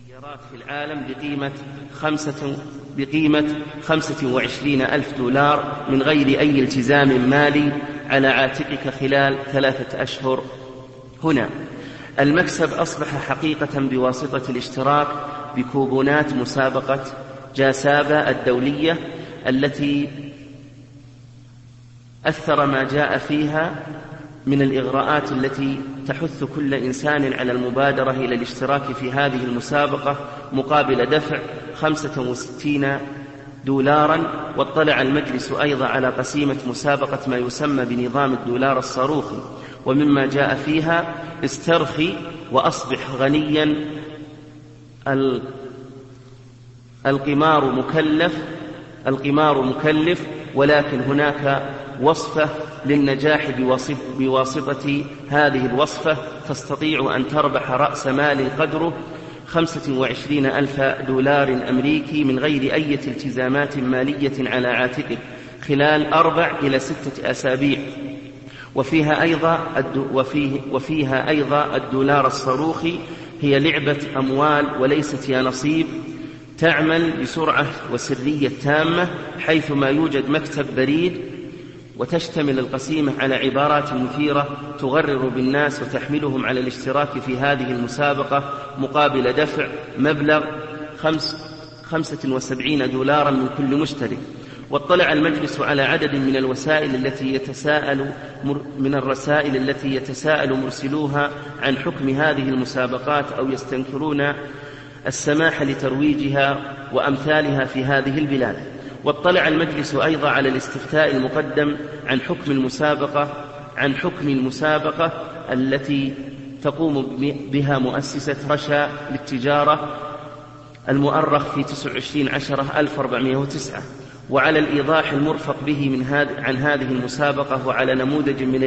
سيارات في العالم بقيمة 25,000 دولار من غير أي التزام مالي على عاتقك خلال 3 أشهر. هنا المكسب أصبح حقيقة بواسطة الاشتراك بكوبونات مسابقة جاسابا الدولية التي أثر ما جاء فيها من الإغراءات التي تحث كل إنسان على المبادرة إلى الاشتراك في هذه المسابقة مقابل دفع 65 دولارا. واطلع المجلس أيضا على قسيمة مسابقة ما يسمى بنظام الدولار الصاروخي، ومما جاء فيها: استرخي وأصبح غنيا، القمار مكلف، ولكن هناك وصفة للنجاح بواسطة هذه الوصفة تستطيع أن تربح رأس مال قدره 25,000 دولار أمريكي من غير أي التزامات مالية على عاتقك خلال 4 إلى 6 أسابيع. وفيها أيضا الدولار الصاروخي، هي لعبة أموال وليست يا نصيب، تعمل بسرعة وسرية تامة حيثما يوجد مكتب بريد، وتشتمل القسيمة على عبارات مثيرة تغرر بالناس وتحملهم على الاشتراك في هذه المسابقة مقابل دفع مبلغ 75 دولارا من كل مشترك. واطلع المجلس على عدد من الرسائل التي يتساءل مرسلوها عن حكم هذه المسابقات أو يستنكرون السماح لترويجها وأمثالها في هذه البلاد. واطلع المجلس أيضا على الاستفتاء المقدم عن حكم المسابقة التي تقوم بها مؤسسة رشا للتجارة المؤرخ في 29/10/1409، وعلى الإيضاح المرفق به عن هذه المسابقة، وعلى نموذج من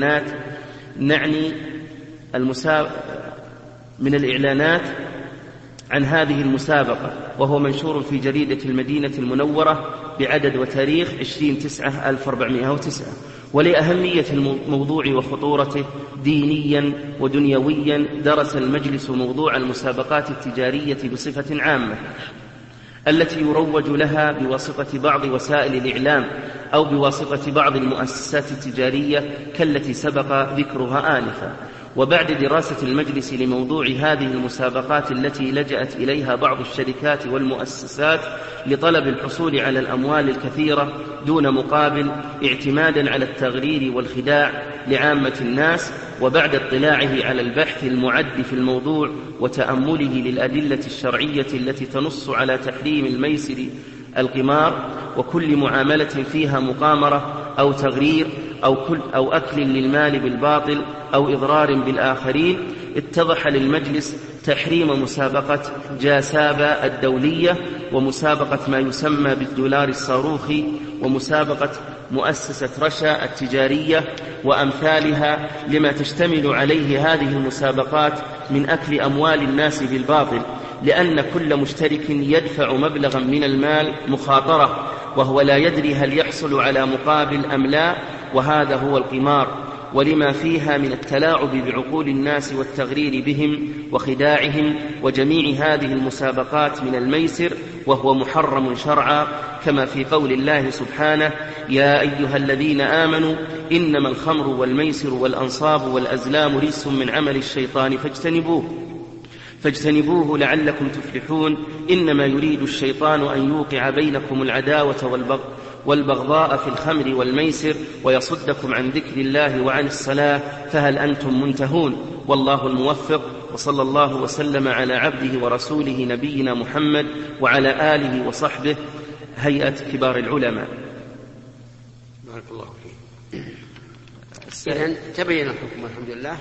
الإعلانات عن هذه المسابقة، وهو منشور في جريدة المدينة المنورة بعدد وتاريخ 20/9/1409. ولأهمية الموضوع وخطورته دينيا ودنيويا درس المجلس موضوع المسابقات التجارية بصفة عامة التي يروج لها بواسطة بعض وسائل الإعلام أو بواسطة بعض المؤسسات التجارية كالتي سبق ذكرها آنفا. وبعد دراسة المجلس لموضوع هذه المسابقات التي لجأت إليها بعض الشركات والمؤسسات لطلب الحصول على الأموال الكثيرة دون مقابل اعتمادا على التغرير والخداع لعامة الناس، وبعد اطلاعه على البحث المعد في الموضوع وتأمله للأدلة الشرعية التي تنص على تحريم الميسر القمار وكل معاملة فيها مقامرة أو تغرير أو أكل للمال بالباطل أو إضرار بالآخرين، اتضح للمجلس تحريم مسابقة جاسابا الدولية ومسابقة ما يسمى بالدولار الصاروخي ومسابقة مؤسسة رشا التجارية وأمثالها لما تشتمل عليه هذه المسابقات من أكل أموال الناس بالباطل، لأن كل مشترك يدفع مبلغا من المال مخاطرة وهو لا يدري هل يحصل على مقابل أم لا، وهذا هو القمار، ولما فيها من التلاعب بعقول الناس والتغرير بهم وخداعهم. وجميع هذه المسابقات من الميسر وهو محرم شرعا، كما في قول الله سبحانه: يا أيها الذين آمنوا إنما الخمر والميسر والأنصاب والأزلام رجس من عمل الشيطان فاجتنبوه لعلكم تفلحون. إنما يريد الشيطان أن يوقع بينكم العداوة والبغضاء في الخمر والميسر ويصدكم عن ذكر الله وعن الصلاة فهل أنتم منتهون؟ والله الموفق. وصلى الله وسلم على عبده ورسوله نبينا محمد وعلى آله وصحبه هيئة كبار العلماء. بارك الله فيك. إذن تبين الحكم والحمد لله،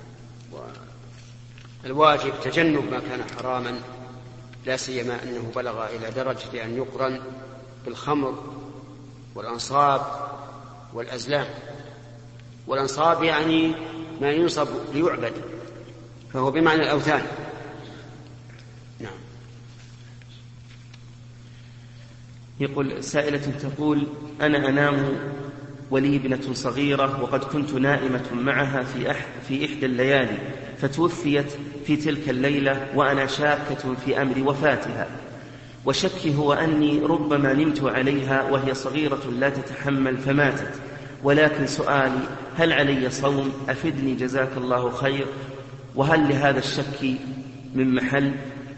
والواجب تجنب ما كان حراما، لا سيما أنه بلغ إلى درجة أن يقرن بالخمر والأنصاب والأزلام. والأنصاب يعني ما ينصب ليعبد، فهو بمعنى الأوثان. نعم. يقول سائلة تقول: أنا أنام ولي ابنة صغيرة وقد كنت نائمة معها في إحدى الليالي، فتوفيت في تلك الليلة وأنا شاكة في أمر وفاتها، وشكي هو أني ربما نمت عليها وهي صغيرة لا تتحمل فماتت، ولكن سؤالي هل علي صوم؟ أفدني جزاك الله خير، وهل لهذا الشك من محل؟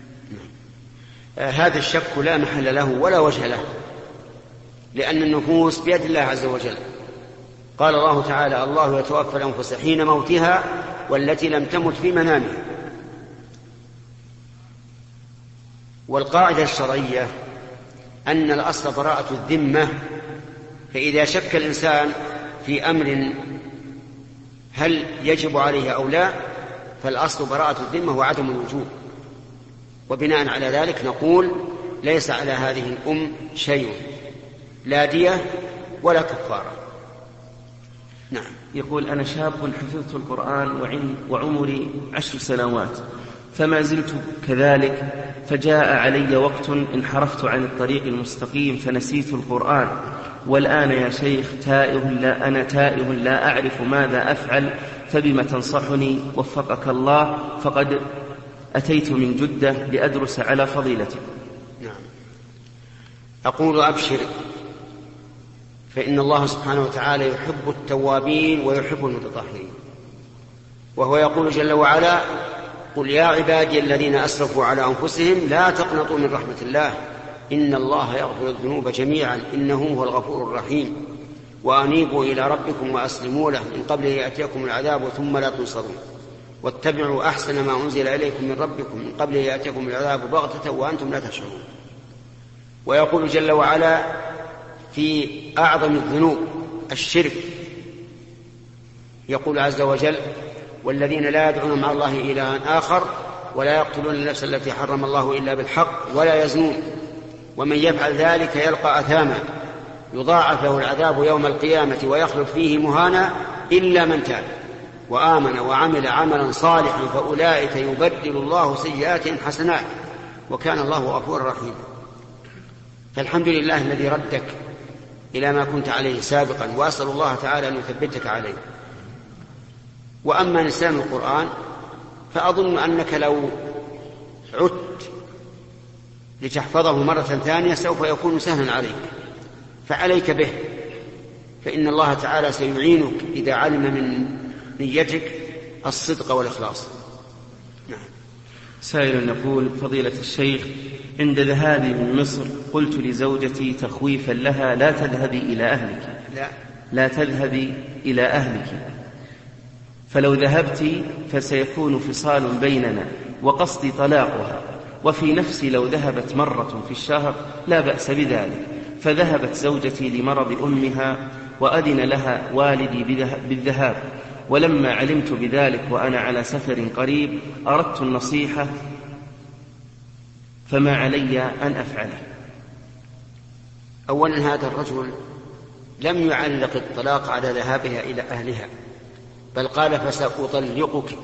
هذا الشك لا محل له ولا وجه له، لأن النفوس بيد الله عز وجل. قال الله تعالى: الله يتوفى الأنفس حين موتها والتي لم تمت في منامها. والقاعدة الشرعية أن الأصل براءة الذمة، فإذا شك الإنسان في أمر هل يجب عليه أو لا، فالأصل براءة الذمة وعدم الوجوب، وبناء على ذلك نقول ليس على هذه الأم شيء، لا دية ولا كفارة. نعم. يقول: أنا شاب حفظت القرآن وعمري 10 سنوات، فما زلت كذلك، فجاء علي وقت انحرفت عن الطريق المستقيم فنسيت القرآن، والآن يا شيخ أنا تائه لا أعرف ماذا أفعل، فبما تنصحني وفقك الله؟ فقد أتيت من جدة لأدرس على فضيلتك. نعم. أقول: أبشر، فإن الله سبحانه وتعالى يحب التوابين ويحب المتطهرين، وهو يقول جل وعلا: قل يا عبادي الذين أسرفوا على أنفسهم لا تقنطوا من رحمة الله إن الله يغفر الذنوب جميعا إنه هو الغفور الرحيم، وأنيبوا إلى ربكم وأسلموا له من قبل أن يأتيكم العذاب ثم لا تنصرون، واتبعوا أحسن ما أنزل إليكم من ربكم من قبل أن يأتيكم العذاب بغتة وأنتم لا تشعرون. ويقول جل وعلا في أعظم الذنوب الشرك، يقول عز وجل: والذين لا يدعون مع الله إلها آخر ولا يقتلون النفس التي حرم الله إلا بالحق ولا يزنون ومن يفعل ذلك يلقى أثاما يضاعف له العذاب يوم القيامة ويخلد فيه مهانا إلا من تاب وآمن وعمل عملا صالحا فأولئك يبدل الله سيئاتهم حسنات وكان الله غفورا رحيما. فالحمد لله الذي ردك إلى ما كنت عليه سابقا، وأسأل الله تعالى أن يثبتك عليه. وأما نسيان القرآن فأظن أنك لو عدت لتحفظه مرة ثانية سوف يكون سهلا عليك، فعليك به، فإن الله تعالى سيعينك إذا علم من نيتك الصدق والإخلاص. نعم. سائل يقول: فضيلة الشيخ، عند ذهابي من مصر قلت لزوجتي تخويفا لها: لا تذهبي إلى أهلك، لا تذهبي إلى أهلك، فلو ذهبت فسيكون فصال بيننا وقصدي طلاقها، وفي نفسي لو ذهبت مرة في الشهر لا بأس بذلك. فذهبت زوجتي لمرض أمها وأذن لها والدي بالذهاب، ولما علمت بذلك وأنا على سفر قريب أردت النصيحة، فما علي أن أفعله؟ أولا هذا الرجل لم يعلق الطلاق على ذهابها إلى أهلها، بل قال: فسأطلقك،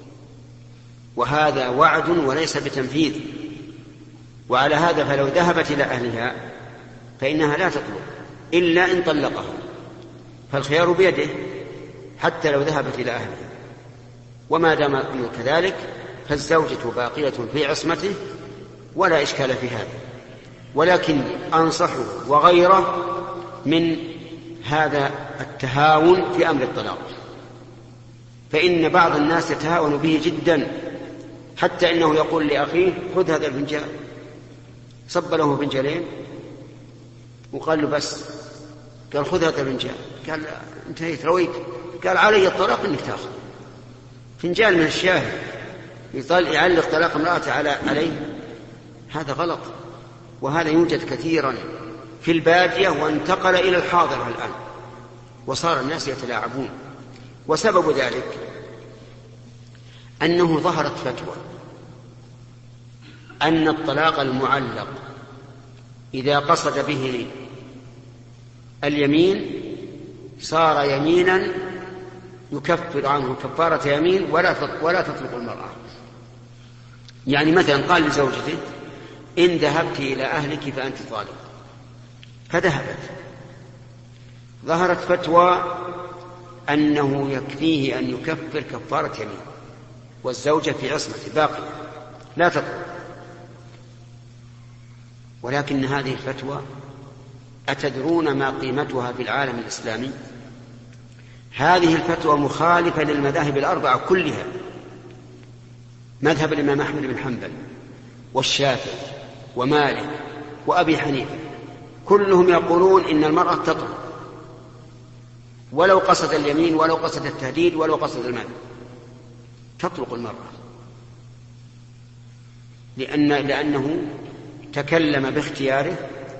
وهذا وعد وليس بتنفيذ. وعلى هذا فلو ذهبت إلى أهلها فإنها لا تطلق إلا إن طلقها، فالخيار بيده حتى لو ذهبت إلى أهلها. وما دام الأمر كذلك فالزوجة باقية في عصمته ولا إشكال في هذا، ولكن أنصحه وغيره من هذا التهاون في أمر الطلاق، فإن بعض الناس يتهاون به جدا، حتى إنه يقول لأخيه: خذ هذا الفنجان، صب له فنجانين وقال له بس، قال: خذ هذا الفنجان، قال: انتهيت رويت، قال: علي الطلاق إنك تأخذ فنجان من الشاهي يعلق طلاق امرأته عليه. هذا غلط، وهذا يوجد كثيرا في البادية وانتقل إلى الحاضر الآن، وصار الناس يتلاعبون. وسبب ذلك أنه ظهرت فتوى أن الطلاق المعلق إذا قصد به اليمين صار يمينا يكفر عنه كفارة يمين ولا تطلق المرأة. يعني مثلا قال لزوجته: إن ذهبت إلى أهلك فأنت طالق، فذهبت، ظهرت فتوى أنه يكفيه أن يكفر كفارة يمين، والزوجة في عصمته باقية لا تطلق. ولكن هذه الفتوى أتدرون ما قيمتها في العالم الإسلامي؟ هذه الفتوى مخالفة للمذاهب الأربعة كلها، مذهب الإمام أحمد بن حنبل والشافعي ومالك وأبي حنيفة، كلهم يقولون إن المرأة تطلق ولو قصد اليمين ولو قصد التهديد ولو قصد المال، تطلق المرأة، لأنه تكلم باختياره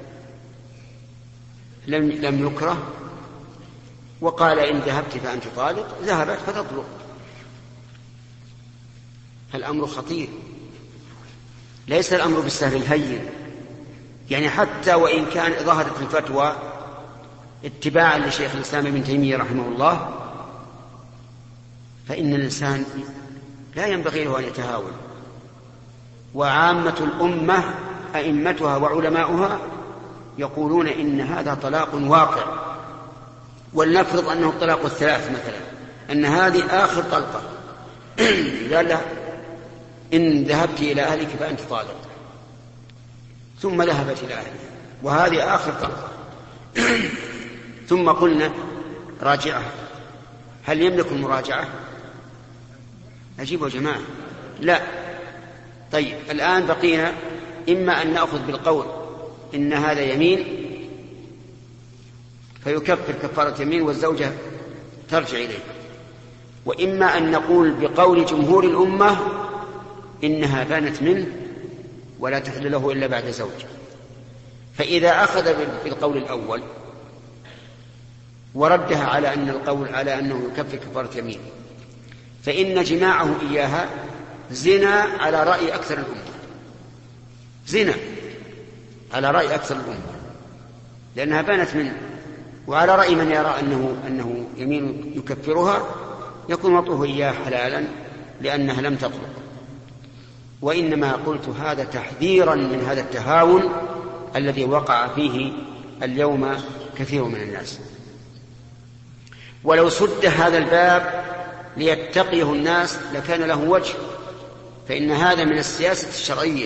لم يكره، وقال إن ذهبت فأنت طالق، ذهبت فتطلق. الأمر خطير، ليس الأمر بالسهل الهين. يعني حتى وإن كان ظهرت الفتوى اتباعا لشيخ الإسلام ابن تيمية رحمه الله، فإن الإنسان لا ينبغي له أن يتهاون. وعامة الأمة أئمتها وعلماؤها يقولون إن هذا طلاق واقع. ولنفرض أنه الطلاق الثلاث مثلا، أن هذه آخر طلقة، قال له إن ذهبت إلى أهلك فأنت طالق، ثم ذهبت إلى أهلها وهذه آخر طلقة، ثم قلنا راجعها، هل يملك المراجعة؟ أجيبوا يا جماعة، لا. طيب الآن بقينا إما أن نأخذ بالقول إن هذا يمين فيكفر كفارة يمين والزوجة ترجع إليه، وإما أن نقول بقول جمهور الأمة إنها بانت منه ولا تحل له إلا بعد زوج. فإذا أخذ بالقول الأول وردها على أن القول على أنه يكفر كفارة يمين، فإن جماعه إياها زنا على رأي أكثر الأمة، زنا على رأي أكثر الأمة، لأنها بانت منه. وعلى رأي من يرى أنه يمين يكفرها يكون وطئه إياه حلالا لأنها لم تطلق. وإنما قلت هذا تحذيرا من هذا التهاون الذي وقع فيه اليوم كثير من الناس. ولو سد هذا الباب ليتقيه الناس لكان له وجه، فإن هذا من السياسة الشرعية.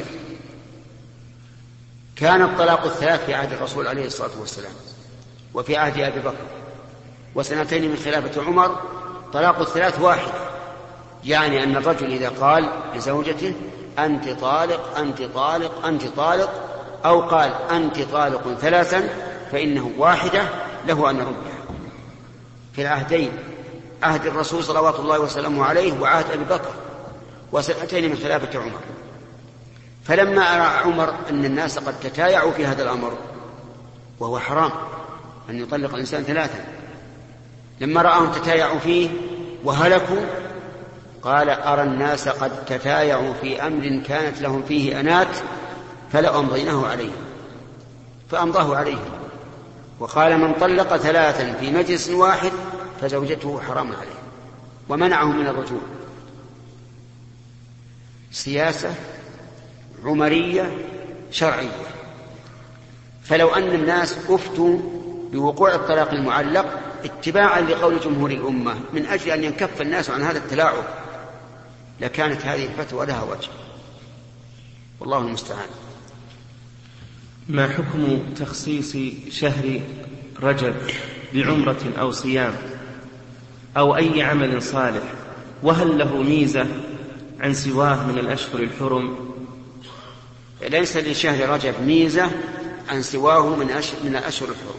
كان الطلاق الثلاث في عهد الرسول عليه الصلاة والسلام وفي عهد أبي بكر، وسنتين من خلافة عمر طلاق الثلاث واحد، يعني أن الرجل إذا قال لزوجته أنت طالق أنت طالق أنت طالق، أو قال أنت طالق ثلاثا، فإنه واحدة له أن يردها. في العهدين، عهد الرسول صلوات الله وسلامه عليه وعهد أبي بكر، وسنتين من خلافة عمر. فلما أرى عمر أن الناس قد تتايعوا في هذا الأمر، وهو حرام أن يطلق الإنسان ثلاثا، لما رأهم تتايعوا فيه وهلكوا قال أرى الناس قد تتايعوا في أمر كانت لهم فيه أنات فلأمضيناه عليهم، فأمضاه عليهم، وقال من طلق ثلاثا في مجلس واحد فزوجته حرام عليه، ومنعه من الرجوع. سياسة عمرية شرعية. فلو أن الناس أفتوا بوقوع الطلاق المعلق اتباعا لقول جمهور الأمة من أجل أن ينكف الناس عن هذا التلاعب لكانت هذه الفتوى لها وجه، والله المستعان. ما حكم تخصيص شهر رجب بعمرة أو صيام أو أي عمل صالح، وهل له ميزة عن سواه من الأشهر الحرم؟ ليس لشهر رجب ميزة عن سواه من الأشهر الحرم،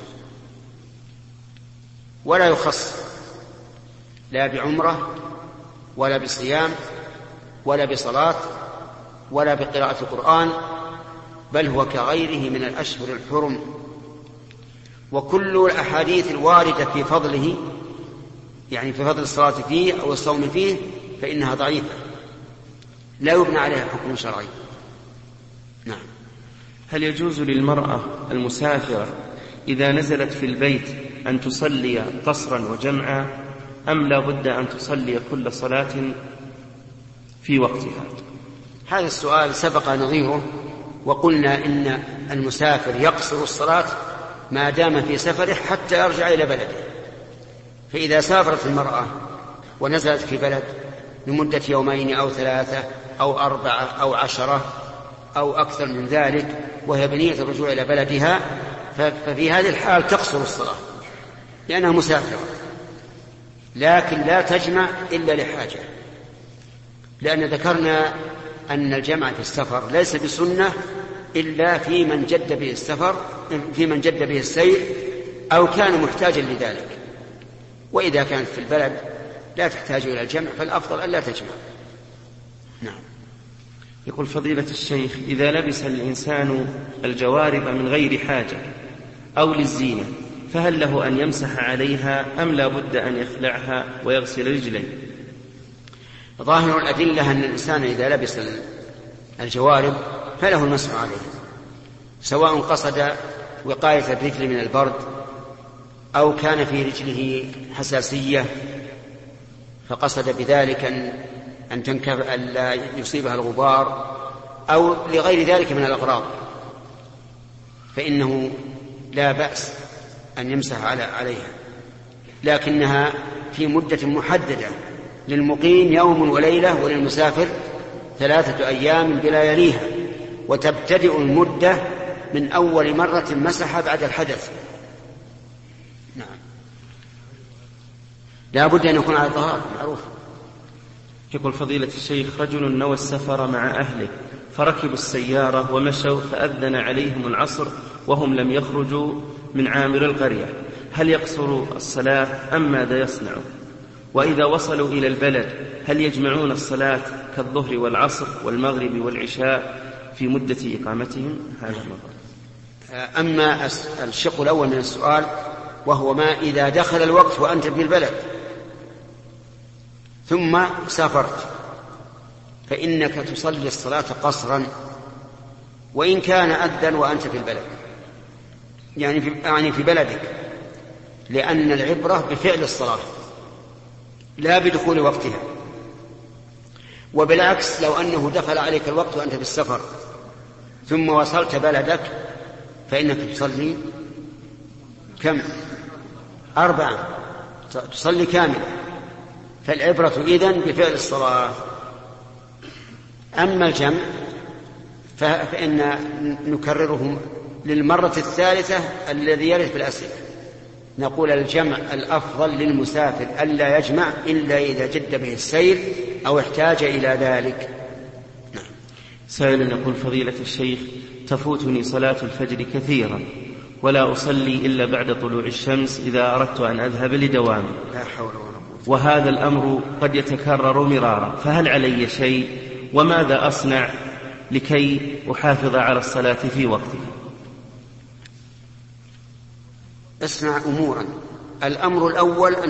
ولا يخص لا بعمرة ولا بصيام ولا بصلاة ولا بقراءة القرآن، بل هو كغيره من الأشهر الحرم. وكل الأحاديث الواردة في فضله، يعني في فضل الصلاة فيه أو الصوم فيه، فإنها ضعيفة لا يبنى عليها حكم شرعي. نعم. هل يجوز للمرأة المسافرة إذا نزلت في البيت أن تصلي قصرا وجمعا، أم لا بد أن تصلي كل صلاة في وقتها؟ هذا السؤال سبق نظيره، وقلنا إن المسافر يقصر الصلاة ما دام في سفره حتى يرجع إلى بلده. فإذا سافرت المرأة ونزلت في بلد لمدة يومين أو 3 أو 4 أو 10 أو أكثر من ذلك وهي بنية الرجوع إلى بلدها، ففي هذه الحال تقصر الصلاة لأنها مسافرة، لكن لا تجمع إلا لحاجة، لأن ذكرنا أن الجمع في السفر ليس بسنة إلا في من جد به السفر، في من جد به السير أو كان محتاجا لذلك. وإذا كانت في البلد لا تحتاج إلى الجمع فالأفضل أن لا تجمع. نعم. يقول فضيلة الشيخ: إذا لبس الإنسان الجوارب من غير حاجة أو للزينة فهل له أن يمسح عليها أم لا بد أن يخلعها ويغسل رجليه؟ ظاهر الأدلة أن الإنسان إذا لبس الجوارب فله المسح عليها، سواء قصد وقاية الرجل من البرد أو كان في رجله حساسية فقصد بذلك أن تنكف ألا يصيبها الغبار أو لغير ذلك من الأغراض، فإنه لا بأس أن يمسح عليها، لكنها في مدة محددة، للمقيم يوم وليلة وللمسافر 3 أيام بلا يليها، وتبتدئ المدة من أول مرة مسح بعد الحدث. نعم. لا بد أن يكون على طهارة معروف. يقول فضيلة الشيخ: رجل نوى السفر مع أهله فركبوا السيارة ومشوا فأذن عليهم العصر وهم لم يخرجوا من عامر القرية، هل يقصروا الصلاة أم ماذا يصنعوا؟ وإذا وصلوا إلى البلد هل يجمعون الصلاة كالظهر والعصر والمغرب والعشاء في مدة إقامتهم؟ هذا المطلب. أما الشق الأول من السؤال وهو ما إذا دخل الوقت وأنت في البلد ثم سافرت فإنك تصلي الصلاة قصرا وإن كان أذن وأنت في البلد، يعني في بلدك، لأن العبرة بفعل الصلاة لا بدخول وقتها. وبالعكس لو أنه دخل عليك الوقت وأنت في السفر ثم وصلت بلدك فإنك تصلي كم؟ 4 تصلي كاملة. فالعبرة إذن بفعل الصلاة. أما الجمع فإن نكرره للمرة الثالثة الذي يرد في الأسئلة، نقول الجمع الأفضل للمسافر ألا يجمع إلا إذا جد به السير أو احتاج إلى ذلك. نعم. سائل يقول فضيلة الشيخ: تفوتني صلاة الفجر كثيرا ولا أصلي إلا بعد طلوع الشمس إذا أردت أن أذهب لدوامي، لا حول ولا قوة، وهذا الأمر قد يتكرر مرارا، فهل علي شيء؟ وماذا أصنع لكي أحافظ على الصلاة في وقتها؟ اصنع أمورا. الأمر الأول أن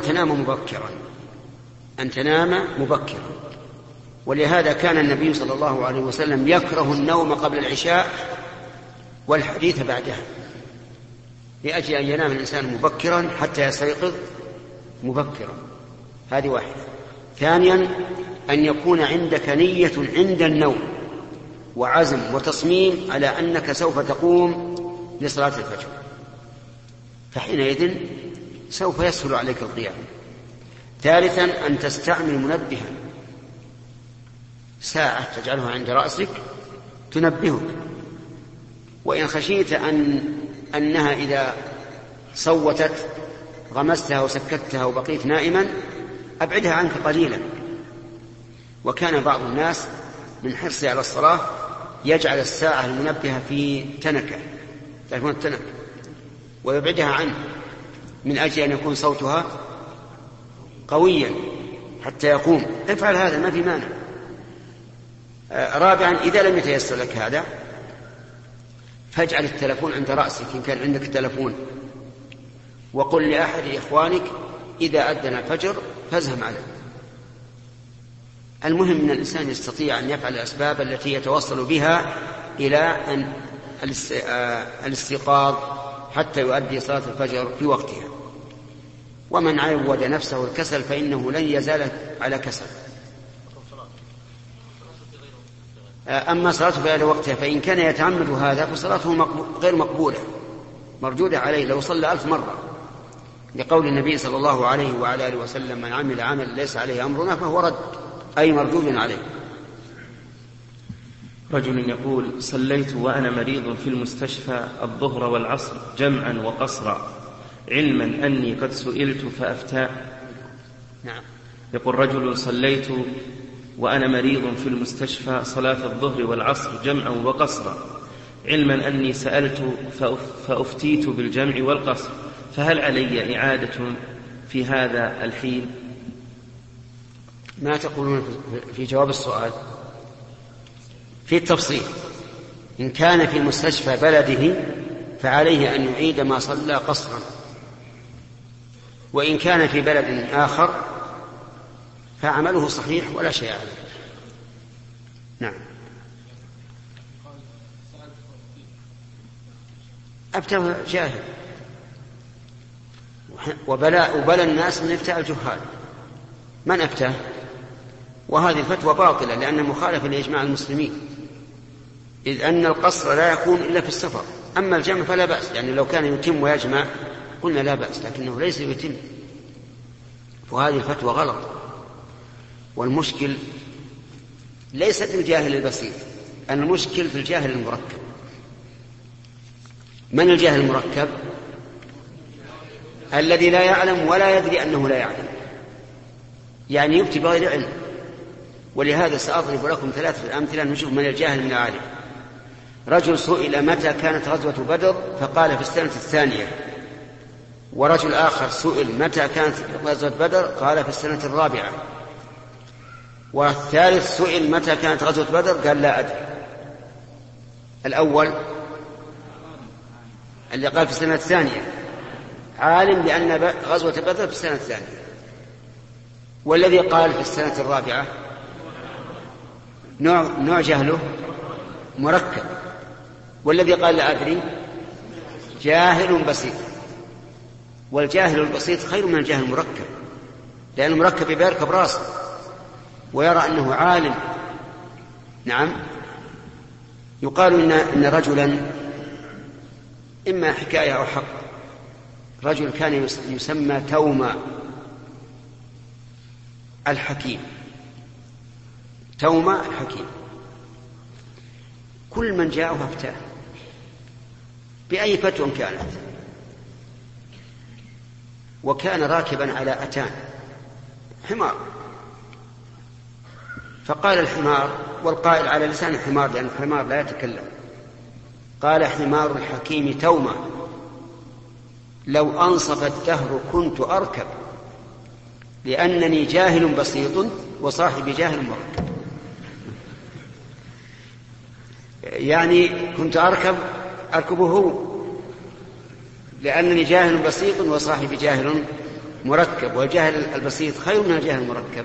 تنام مبكرا، ولهذا كان النبي صلى الله عليه وسلم يكره النوم قبل العشاء والحديث بعدها، لأجل أن ينام الإنسان مبكرا حتى يستيقظ مبكرا. هذه واحدة. ثانيا أن يكون عندك نية عند النوم وعزم وتصميم على أنك سوف تقوم لصلاة الفجر، فحينئذ سوف يسهل عليك القيام. ثالثا أن تستعمل منبها، ساعة تجعلها عند رأسك تنبهك، وإن خشيت أنها إذا صوتت غمستها وسكتها وبقيت نائما أبعدها عنك قليلا. وكان بعض الناس من حرصه على الصلاة يجعل الساعة المنبهة في تنكة، تعرفون التنكة، ويبعدها عنه من أجل أن يكون صوتها قويا حتى يقوم. افعل هذا ما في مانع. رابعا إذا لم يتيسر لك هذا فاجعل التلفون عند رأسك إن كان عندك تلفون، وقل لأحد إخوانك إذا أذن الفجر فازهم عليه. المهم أن الإنسان يستطيع أن يفعل الأسباب التي يتوصل بها إلى الاستيقاظ حتى يؤدي صلاة الفجر في وقتها. ومن عود نفسه الكسل فإنه لن يزال على كسل. أما صلاته في غير وقتها فإن كان يتعمد هذا فصلاته غير مقبولة مردودة عليه لو صلى 1000 مرة، لقول النبي صلى الله عليه وعلى آله وسلم: من عمل عمل ليس عليه أمرنا فهو رد. أي مردود عليه. رجل يقول: صليت وأنا مريض في المستشفى الظهر والعصر جمعا وقصرا، علما أني قد سئلت فأفتى. نعم. يقول رجل: صليت وأنا مريض في المستشفى صلاة الظهر والعصر جمعا وقصرا، علما أني سألت فأفتيت بالجمع والقصر، فهل علي إعادة في هذا الحين؟ ما تقولون في جواب السؤال؟ في التفصيل. إن كان في مستشفى بلده فعليه أن يعيد ما صلى قصرا، وإن كان في بلد آخر فعمله صحيح ولا شيء عليه. نعم. أفتى جاهل، وبلى الناس من إفتاء الجهال. من أفتاه؟ وهذه الفتوى باطلة لأنها مخالفة لإجماع المسلمين، إذ أن القصر لا يكون إلا في السفر. أما الجمع فلا بأس، يعني لو كان يتم ويجمع قلنا لا بأس، لكنه ليس يتم، وهذه الفتوى غلط. والمشكل ليس في الجاهل البسيط، المشكل في الجاهل المركب. من الجاهل المركب؟ الذي لا يعلم ولا يدري أنه لا يعلم، يعني يفتي بغير علم. ولهذا سأضرب لكم 3 أمثلة نشوف من الجاهل من العالم. رجل سئل متى كانت غزوة بدر فقال في السنة 2، ورجل آخر سئل متى كانت غزوة بدر قال في السنة 4، والثالث سئل متى كانت غزوة بدر قال لا أدري. الأول اللي قال في السنة 2 عالم لأن غزوة بدر في السنة 2، والذي قال في السنة 4 نوع جهله مركب، والذي قال لا أدري جاهل بسيط. والجاهل البسيط خير من الجاهل المركب، لأن المركب يركب راسه ويرى أنه عالم. نعم. يقال إن رجلا، إما حكاية أو حق، رجل كان يسمى توما الحكيم. توما الحكيم، كل من جاءه أفتاه بأي فتوى كانت. وكان راكبا على أتان حمار، فقال الحمار، والقائل على لسان الحمار لأن الحمار لا يتكلم، قال حمار الحكيم توما لو أنصف الدهر كنت أركب، لأنني جاهل بسيط وصاحبي جاهل مركب. يعني كنت أركبه هو، لأنني جاهل بسيط وصاحبي جاهل مركب، والجاهل البسيط خير من الجاهل المركب.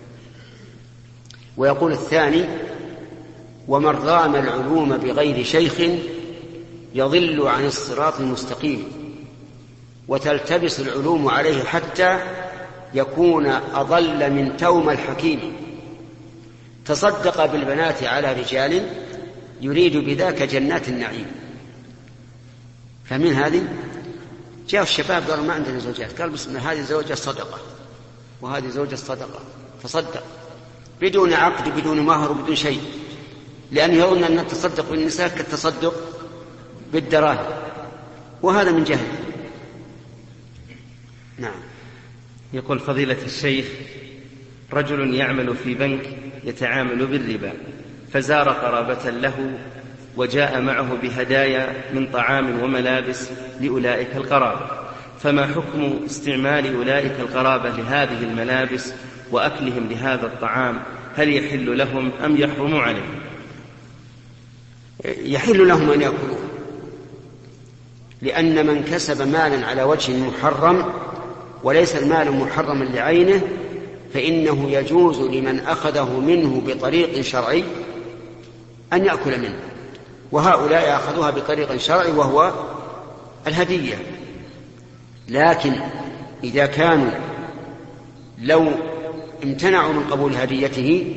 ويقول الثاني: ومن رام العلوم بغير شيخ يضل عن الصراط المستقيم، وتلتبس العلوم عليه حتى يكون أضل من توم الحكيم، تصدق بالبنات على رجال يريد بذاك جنات النعيم. فمن هذه جاء الشباب قالوا ما عندنا زوجات، قال بسم الله هذه زوجة صدقة وهذه زوجة صدقة، فصدق بدون عقد بدون مهر وبدون شيء، لأنه يظن أن التصدق بالنساء كالتصدق بالدراهم، وهذا من جهل. نعم. يقول فضيلة الشيخ: رجل يعمل في بنك يتعامل بالربا، فزار قرابة له وجاء معه بهدايا من طعام وملابس لأولئك القرابة، فما حكم استعمال أولئك القرابة لهذه الملابس وأكلهم لهذا الطعام؟ هل يحل لهم أم يحرم عليهم؟ يحل لهم أن يأكلوه، لأن من كسب مالا على وجه محرم وليس المال محرما لعينه فإنه يجوز لمن أخذه منه بطريق شرعي أن يأكل منه، وهؤلاء أخذوها بطريق شرعي وهو الهدية. لكن إذا كانوا لو امتنعوا من قبول هديته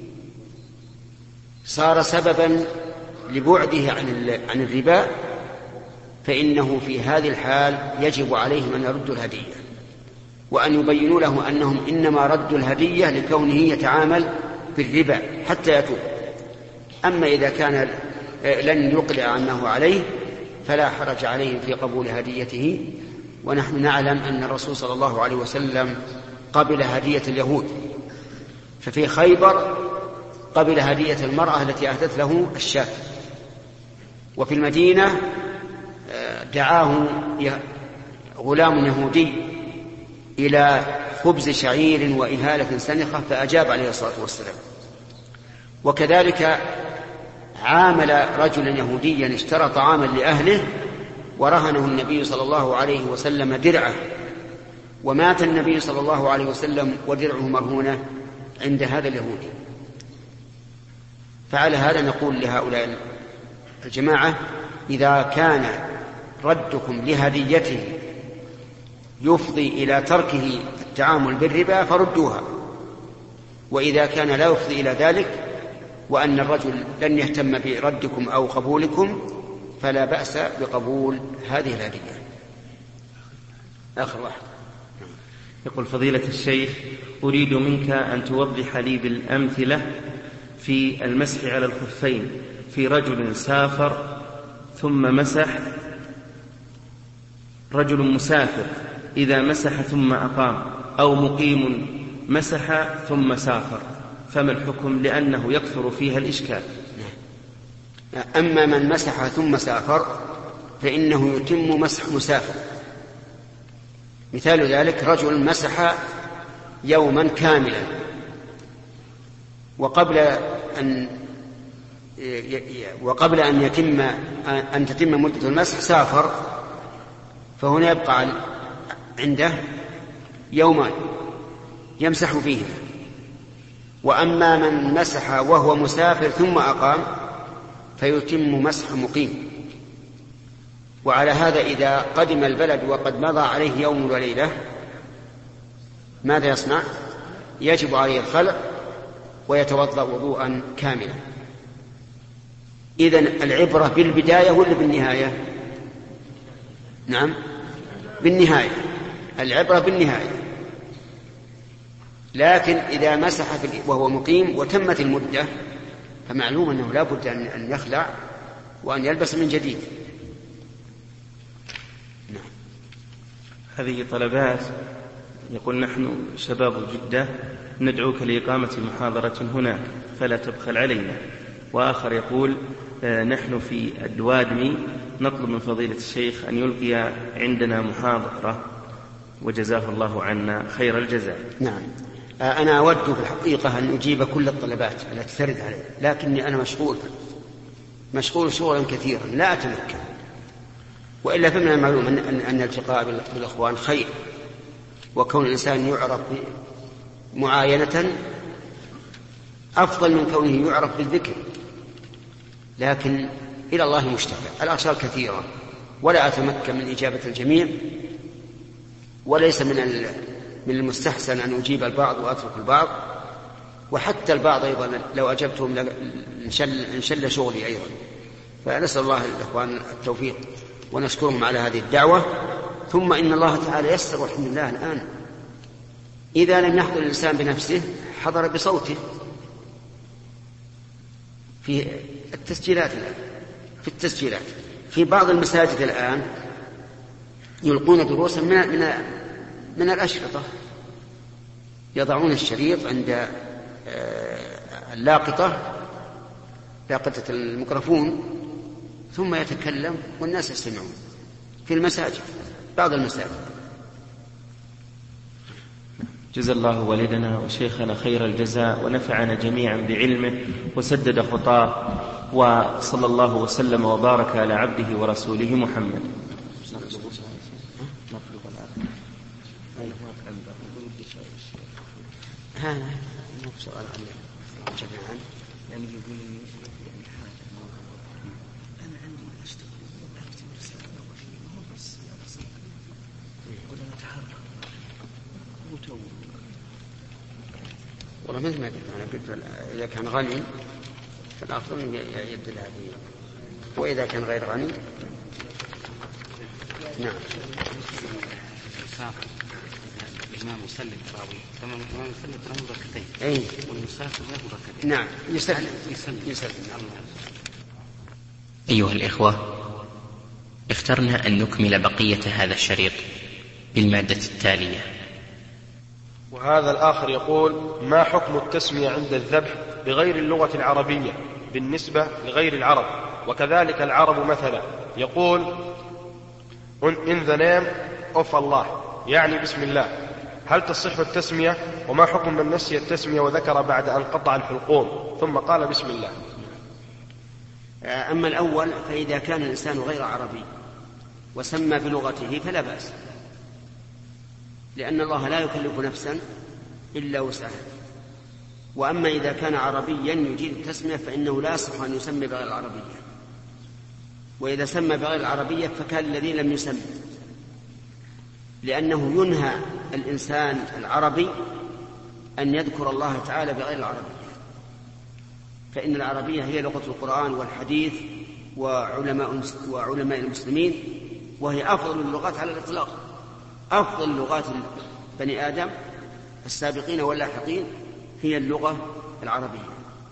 صار سببا لبعده عن الربا، فإنه في هذه الحال يجب عليهم أن يردوا الهدية. وأن يبينوا له أنهم إنما ردوا الهدية لكونه يتعامل بالربا حتى يتوب. أما إذا كان لن يقلع عنه عليه فلا حرج عليهم في قبول هديته. ونحن نعلم أن الرسول صلى الله عليه وسلم قبل هدية اليهود، ففي خيبر قبل هدية المرأة التي أهدت له الشاة، وفي المدينة دعاه غلام يهودي إلى خبز شعير وإهالة سنخة فأجاب عليه الصلاة والسلام. وكذلك عامل رجلا يهوديا اشترى طعاما لأهله ورهنه النبي صلى الله عليه وسلم درعه، ومات النبي صلى الله عليه وسلم ودرعه مرهونة عند هذا اليهودي. فعلى هذا نقول لهؤلاء الجماعة: إذا كان ردكم لهديته يفضي إلى تركه التعامل بالربا فردوها، وإذا كان لا يفضي إلى ذلك وأن الرجل لن يهتم بردكم أو قبولكم فلا بأس بقبول هذه الهدية. آخر واحد. يقول: فضيلة الشيخ، أريد منك أن توضح لي بالأمثلة في المسح على الخفين في رجل سافر ثم مسح، رجل مسافر إذا مسح ثم أقام، أو مقيم مسح ثم سافر، فما الحكم؟ لأنه يكثر فيها الإشكال. أما من مسح ثم سافر فإنه يتم مسح مسافر. مثال ذلك: رجل مسح يوما كاملا وقبل أن تتم مدة المسح سافر، فهنا يبقى عنده يومان يمسح فيه. وأما من مسح وهو مسافر ثم أقام فيتم مسح مقيم. وعلى هذا إذا قدم البلد وقد مضى عليه يوم وليلة ماذا يصنع؟ يجب عليه الخلع ويتوضأ وضوءا كاملا. إذن العبرة بالبداية ولا بالنهاية؟ نعم، بالنهاية. العبرة بالنهاية. لكن إذا مسح وهو مقيم وتمت المدة فمعلوم أنه لا بد أن يخلع وأن يلبس من جديد. نعم. هذه طلبات. يقول: نحن شباب جدة ندعوك لإقامة محاضرة هناك فلا تبخل علينا. وآخر يقول: نحن في الدوادمي نطلب من فضيلة الشيخ أن يلقي عندنا محاضرة وجزاه الله عنا خير الجزاء. نعم، أنا أود في الحقيقة أن أجيب كل الطلبات التي ترد علي، لكني أنا مشغول شغلا كثيرا لا أتمكن. وإلا فمن المعلوم أن الالتقاء بالأخوان خير، وكون الإنسان يعرف معاينة أفضل من كونه يعرف بالذكر. لكن إلى الله مشتكى، الأشياء كثيرة ولا أتمكن من إجابة الجميع، وليس من المستحسن أن أجيب البعض وأترك البعض، وحتى البعض أيضا لو أجبتهم انشل شغلي أيضا. فنسأل الله الإخوان التوفيق ونشكرهم على هذه الدعوة. ثم إن الله تعالى يسر والحمد لله الآن. إذا لم يحضر الإنسان بنفسه حضر بصوته في التسجيلات. في بعض المساجد الآن يلقون دروسا من الأشرطة، يضعون الشريط عند لاقطة الميكروفون ثم يتكلم والناس يستمعون في المساجد، بعض المساجد. جزا الله والدنا وشيخنا خير الجزاء ونفعنا جميعا بعلمه وسدد خطاه، وصلى الله وسلم وبارك على عبده ورسوله محمد. هذا سؤال جميعا يعني يقول يعني حاجة أنا عندي أشتغل أكتب رسالة مو بس ولا أتحرك والله مثل ما قلت أنا قلت إذا كان غني فالأفضل يبدل هذه، وإذا كان غير غني نعم. الإمام يسلم تراويح كما الإمام يسلم تراويح ركعتين. أي. والمسافر له ركعتين. نعم يسلم. أيها الإخوة، اخترنا أن نكمل بقية هذا الشريط بالمادة التالية. وهذا الآخر يقول: ما حكم التسمية عند الذبح بغير اللغة العربية بالنسبة لغير العرب؟ وكذلك العرب مثلا يقول in the name of Allah، يعني بسم الله. هل تصح التسمية؟ وما حكم من نسي التسمية وذكر بعد أن قطع الحلقوم ثم قال بسم الله؟ أما الأول فإذا كان الإنسان غير عربي وسمى بلغته فلا بأس، لأن الله لا يكلف نفسا إلا وسعها. وأما إذا كان عربيا يجيد التسمية فإنه لا يصح أن يسمي بغير العربية، وإذا سمى بغير العربية فكان الذي لم يسمي، لأنه ينهى الإنسان العربي أن يذكر الله تعالى بغير العربية، فإن العربية هي لغة القرآن والحديث وعلماء المسلمين، وهي أفضل اللغات على الإطلاق. أفضل لغات بني آدم السابقين واللاحقين هي اللغة العربية،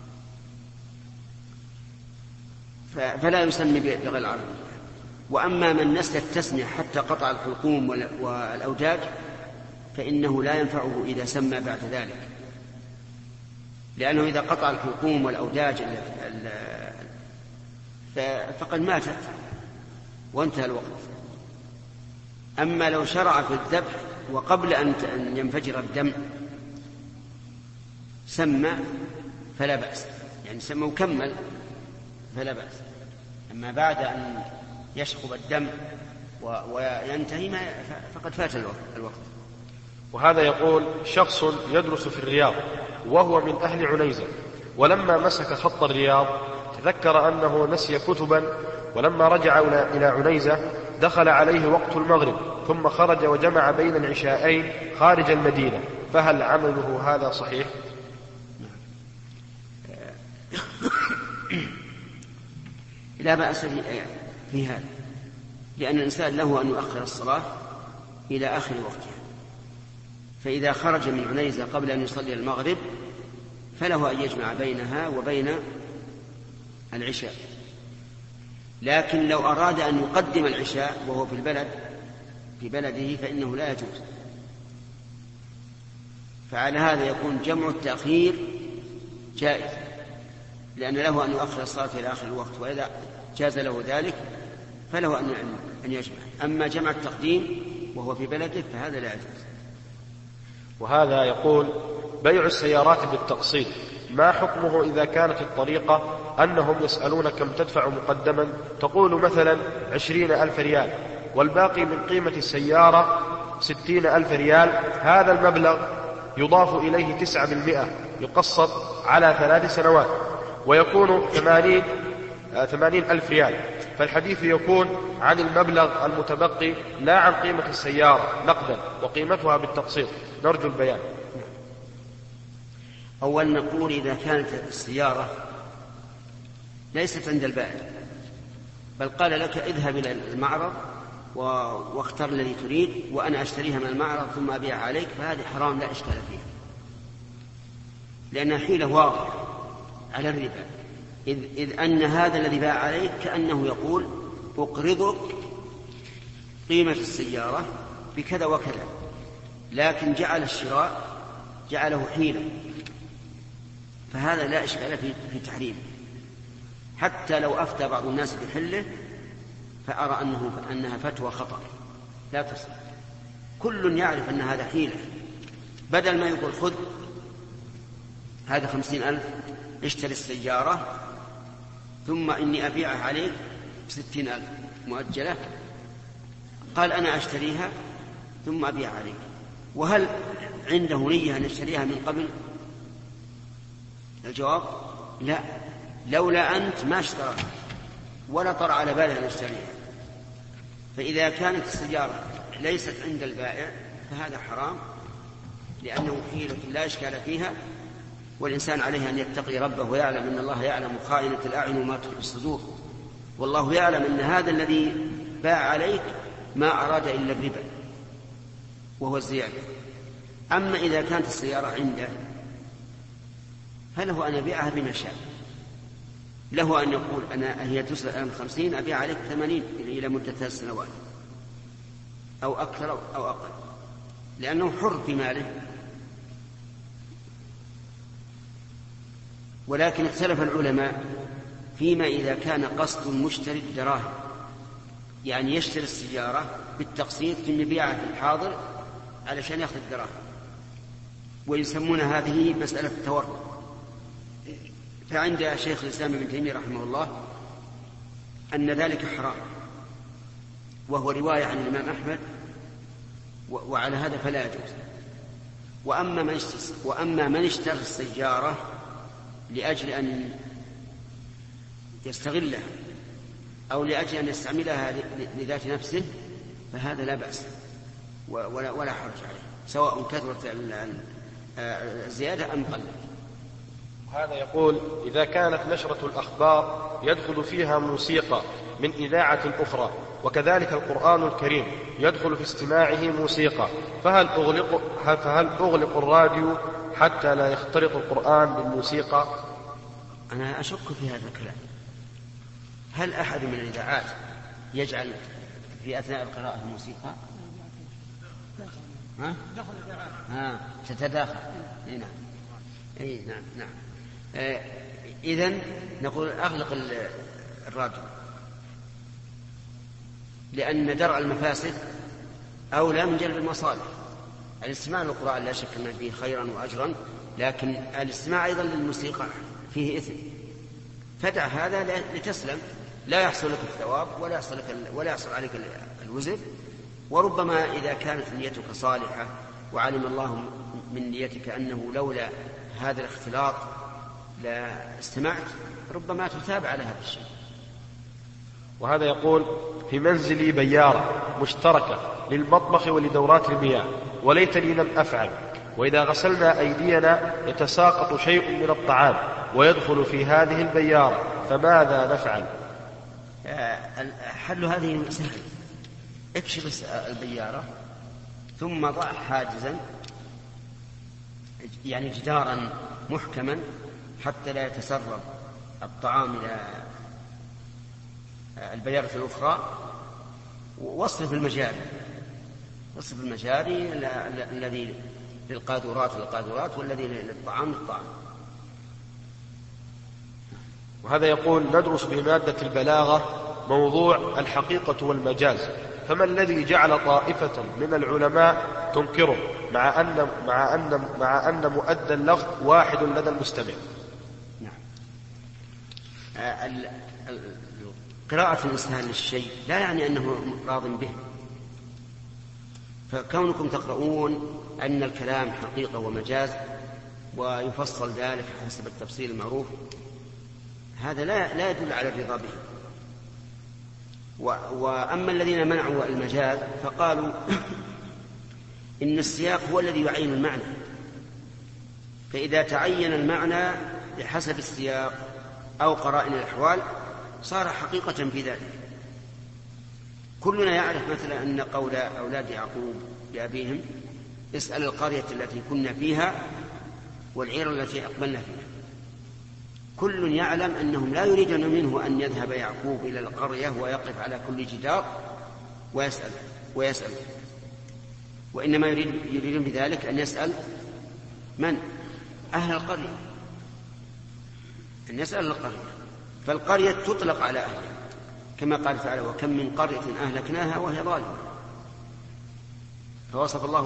فلا يسمي بغير العربية. وأما من نسي التسمية حتى قطع الحلقوم والأوجاج فإنه لا ينفعه إذا سمى بعد ذلك، لأنه إذا قطع الحلقوم والأوجاج فقد ماتت وانتهى الوقت. أما لو شرع في الذبح وقبل أن ينفجر الدم سمى فلا بأس، يعني سمى وكمل فلا بأس. أما بعد أن يشخب الدم وينتهي فقد فات الوقت. وهذا يقول: شخص يدرس في الرياض وهو من أهل عنيزة، ولما مسك خط الرياض تذكر أنه نسي كتبا، ولما رجع إلى عنيزة دخل عليه وقت المغرب ثم خرج وجمع بين العشاءين خارج المدينة، فهل عمله هذا صحيح؟ لا بأس في هذا، لأن الإنسان له أن يؤخر الصلاة إلى آخر وقتها، فإذا خرج من عنيزة قبل أن يصلي المغرب فله أن يجمع بينها وبين العشاء. لكن لو أراد أن يقدم العشاء وهو في بلده فإنه لا يجوز، فعلى هذا يكون جمع التأخير جائز، لأن له أن يؤخر الصلاة إلى آخر الوقت، وإذا جاز له ذلك فله أن يجمع. أما جمع التقديم وهو في بلده فهذا لا يجوز. وهذا يقول: بيع السيارات بالتقسيط ما حكمه إذا كانت الطريقة أنهم يسألون كم تدفع مقدما، تقول مثلا 20,000 ريال والباقي من قيمة السيارة 60,000 ريال، هذا المبلغ يضاف إليه 9% يقسط على 3 سنوات ويكون 80,000 ريال، فالحديث يكون عن المبلغ المتبقي لا عن قيمة السيارة نقدا وقيمتها بالتقسيط. نرجو البيان. أولا نقول إذا كانت السيارة ليست عند البائع بل قال لك اذهب إلى المعرض واختر الذي تريد وأنا أشتريها من المعرض ثم أبيع عليك، فهذه حرام لا إشكال فيها، لأنها حيلة واضحة على الربا، إذ أن هذا الذي باع عليك كأنه يقول أقرضك قيمة السيارة بكذا وكذا، لكن جعل الشراء جعله حيلة، فهذا لا إشكال في تحريمه. حتى لو أفتى بعض الناس بحله فأرى أنها فتوى خطأ لا تصح. كل يعرف أن هذا حيلة، بدل ما يقول خذ هذا 50,000 اشتري السيارة ثم إني أبيعها عليك 60,000 مؤجلة، قال أنا أشتريها ثم أبيع عليك. وهل عنده نية أن يشتريها من قبل؟ الجواب لا، لولا أنت ما اشترى ولا طرأ على باله أن يشتريها. فإذا كانت السيارة ليست عند البائع فهذا حرام، لأنه حيلة لا إشكال فيها، والإنسان عليه أن يتقي ربه ويعلم أن الله يعلم خائنة الأعين وما تخفي الصدور، والله يعلم أن هذا الذي باع عليك ما أراد إلا الربا وهو الزيادة. أما إذا كانت السيارة عنده فله أن يبيعها بما شاء، له أن يقول هي تسلم الآن 50 أبيع عليك 80 إلى مدة 3 سنوات أو أكثر أو أقل، لأنه حر في ماله. ولكن اختلف العلماء فيما إذا كان قصد المشتري الدراهم، يعني يشتري السيارة بالتقسيط ثم يبيعها في الحاضر علشان يأخذ الدراهم، ويسمون هذه مسألة التورق. فعند شيخ الإسلام ابن تيمية رحمه الله أن ذلك حرام، وهو رواية عن الإمام أحمد، وعلى هذا فلا يجوز. وأما من اشترى السيارة لأجل أن يستغلها أو لأجل أن يستعملها لذات نفسه فهذا لا بأس ولا حرج عليه، سواء كثرت الزيادة أم قلت. هذا يقول: إذا كانت نشرة الأخبار يدخل فيها موسيقى من إذاعة أخرى، وكذلك القرآن الكريم يدخل في استماعه موسيقى، فهل أغلق الراديو حتى لا يختلط القرآن بالموسيقى؟ أنا أشك في هذا الكلام. هل أحد من الإذاعات يجعل في أثناء القراءة الموسيقى؟ تتداخل. نعم. إذن نقول أغلق الراديو، لأن درء المفاسد أولى من جلب المصالح. الاستماع للقرآن لا شك أن فيه خيرا وأجرا، لكن الاستماع أيضا للموسيقى فيه إثم. فدع هذا لتسلم، لا يحصل لك الثواب ولا يحصل عليك الوزر. وربما إذا كانت نيتك صالحة وعلم الله من نيتك أنه لولا هذا الاختلاط لا استمعت، ربما تثاب على هذا الشيء. وهذا يقول: في منزلي بيارة مشتركة للمطبخ ولدورات المياه، وليتني لم أفعل، وإذا غسلنا أيدينا يتساقط شيء من الطعام ويدخل في هذه البيارة، فماذا نفعل؟ حل هذه سهل. اكشف البيارة ثم ضع حاجزا، يعني جدارا محكما حتى لا يتسرب الطعام إلى البيارة الأخرى، واصرف المجاري الذي للقاذورات والذي للطعام. وهذا يقول: ندرس بمادة البلاغة موضوع الحقيقة والمجاز، فما الذي جعل طائفة من العلماء تنكره مع أن مؤدى اللفظ واحد لدى المستمع؟ قراءة الإنسان للشيء لا يعني أنه راض به، فكونكم تقرؤون أن الكلام حقيقة ومجاز ويفصل ذلك حسب التفصيل المعروف، هذا لا يدل على الرضا به. وأما الذين منعوا المجاز فقالوا إن السياق هو الذي يعين المعنى، فإذا تعين المعنى بحسب السياق أو قرائن الأحوال صار حقيقة في ذلك. كلنا يعرف مثلا أن قول أولاد يعقوب لأبيهم: اسأل القرية التي كنا فيها والعير التي أقبلنا فيها. كل يعلم أنهم لا يريدون منه أن يذهب يعقوب إلى القرية ويقف على كل جدار ويسأل، وإنما يريدون بذلك أن يسأل من؟ أهل القرية، أن يسأل القرية. فالقرية تطلق على أهلها، كما قال تعالى: وكم من قرية أهلكناها وهي ظالمة. فوصف الله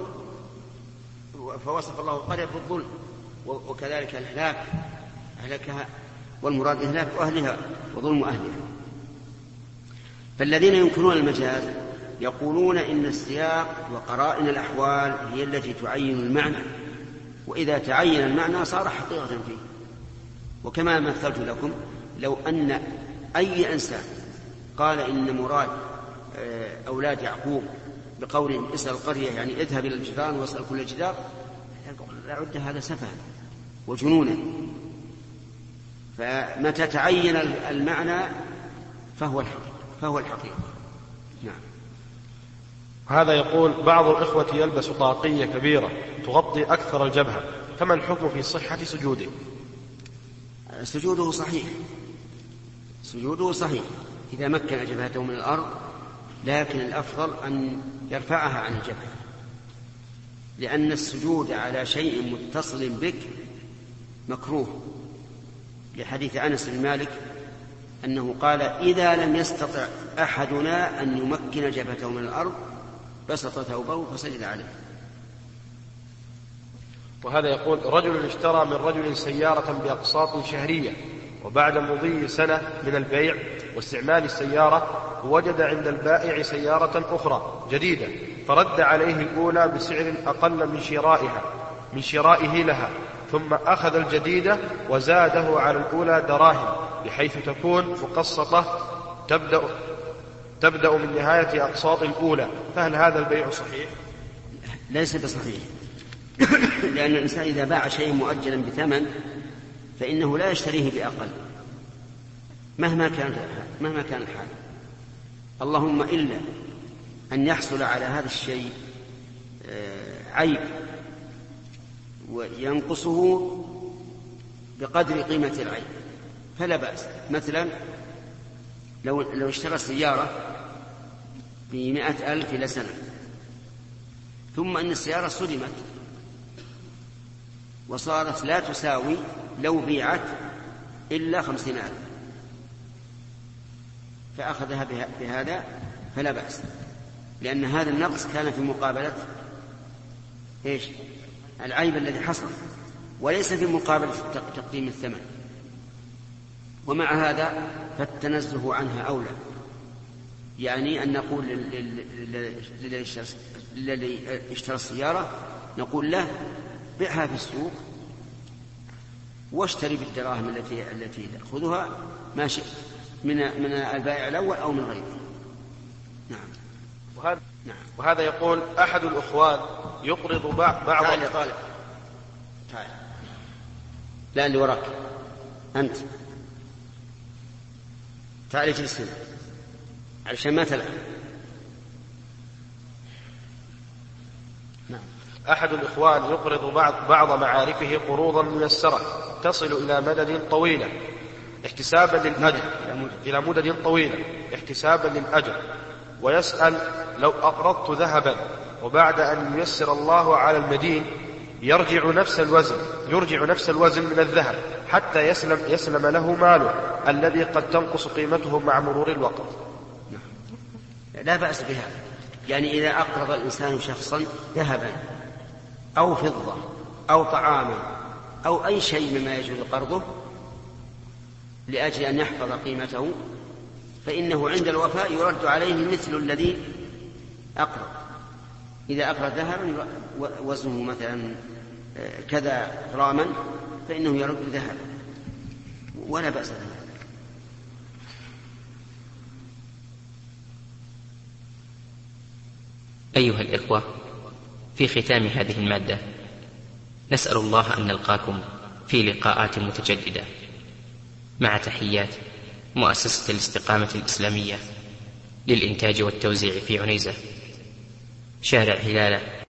القرية بالظلم، وكذلك الهلاك أهلكها، والمراد إهلاك أهلها وظلم أهلها. فالذين ينكرون المجاز يقولون إن السياق وقرائن الأحوال هي التي تعين المعنى، وإذا تعين المعنى صار حقيقة فيه. وكما مثلت لكم، لو أن أي إنسان قال إن مراد أولاد يعقوب بقول اسأل القرية يعني اذهب إلى الجدار واسأل كل جدار، لعد هذا سفها وجنونا. فمتى تعين المعنى فهو الحقيقة. نعم. هذا يقول بعض الإخوة يلبس طاقية كبيرة تغطي أكثر الجبهة، فما الحكم في صحة سجوده؟ سجوده صحيح إذا مكن جبهته من الأرض، لكن الأفضل أن يرفعها عن الجبهة، لأن السجود على شيء متصل بك مكروه، لحديث أنس بن مالك أنه قال: إذا لم يستطع أحدنا أن يمكن جبهته من الأرض بسط ثوبه فسجد عليه. وهذا يقول رجل اشترى من رجل سيارة بأقساط شهرية، وبعد مضي سنة من البيع واستعمال السيارة وجد عند البائع سيارة أخرى جديدة، فرد عليه الأولى بسعر أقل من شرائه لها، ثم أخذ الجديدة وزاده على الأولى دراهم، بحيث تكون مقسطة تبدأ من نهاية أقساط الأولى، فهل هذا البيع صحيح؟ ليس بصحيح، لأن الإنسان إذا باع شيء مؤجلا بثمن فإنه لا يشتريه بأقل مهما كان الحال، اللهم إلا أن يحصل على هذا الشيء عيب وينقصه بقدر قيمة العيب فلا بأس. مثلا لو اشترى سيارة ب100,000 إلى سنة، ثم أن السيارة صدمت وصارت لا تساوي لو بيعت إلا 50,000، فأخذها بهذا فلا بأس، لأن هذا النقص كان في مقابلة العيب الذي حصل، وليس في مقابلة تقديم الثمن. ومع هذا فالتنزه عنها أولى، يعني أن نقول للذي اشترى السيارة نقول له: بيعها في السوق واشتري بالدراهم التي تأخذها ما شئت من البائع الأول أو من غيره. نعم. وهذا يقول أحد الأخوان يقرض بعض تعال لا اللي وراك أنت تعال اجلس هنا علشان ما تلعب. نعم. أحد الإخوان يقرض بعض معارفه قروضا ميسرة تصل إلى مدد طويلة احتسابا للأجر، إلى مدد طويلة احتسابا للأجر، ويسأل: لو أقرضت ذهبا وبعد أن ييسر الله على المدين يرجع نفس الوزن من الذهب حتى يسلم له ماله الذي قد تنقص قيمته مع مرور الوقت؟ لا بأس بها، يعني إذا أقرض الإنسان شخصا ذهبا أو فضة أو طعاما أو أي شيء مما يجوز قرضه لأجل أن يحفظ قيمته، فإنه عند الوفاء يرد عليه مثل الذي أقرض. إذا أقرض ذهبا وزنه مثلا كذا غراما فإنه يرد ذهبا ولا بأس به. أيها الإخوة، في ختام هذه المادة نسأل الله أن نلقاكم في لقاءات متجددة، مع تحيات مؤسسة الاستقامة الإسلامية للإنتاج والتوزيع في عنيزة، شارع هلالة،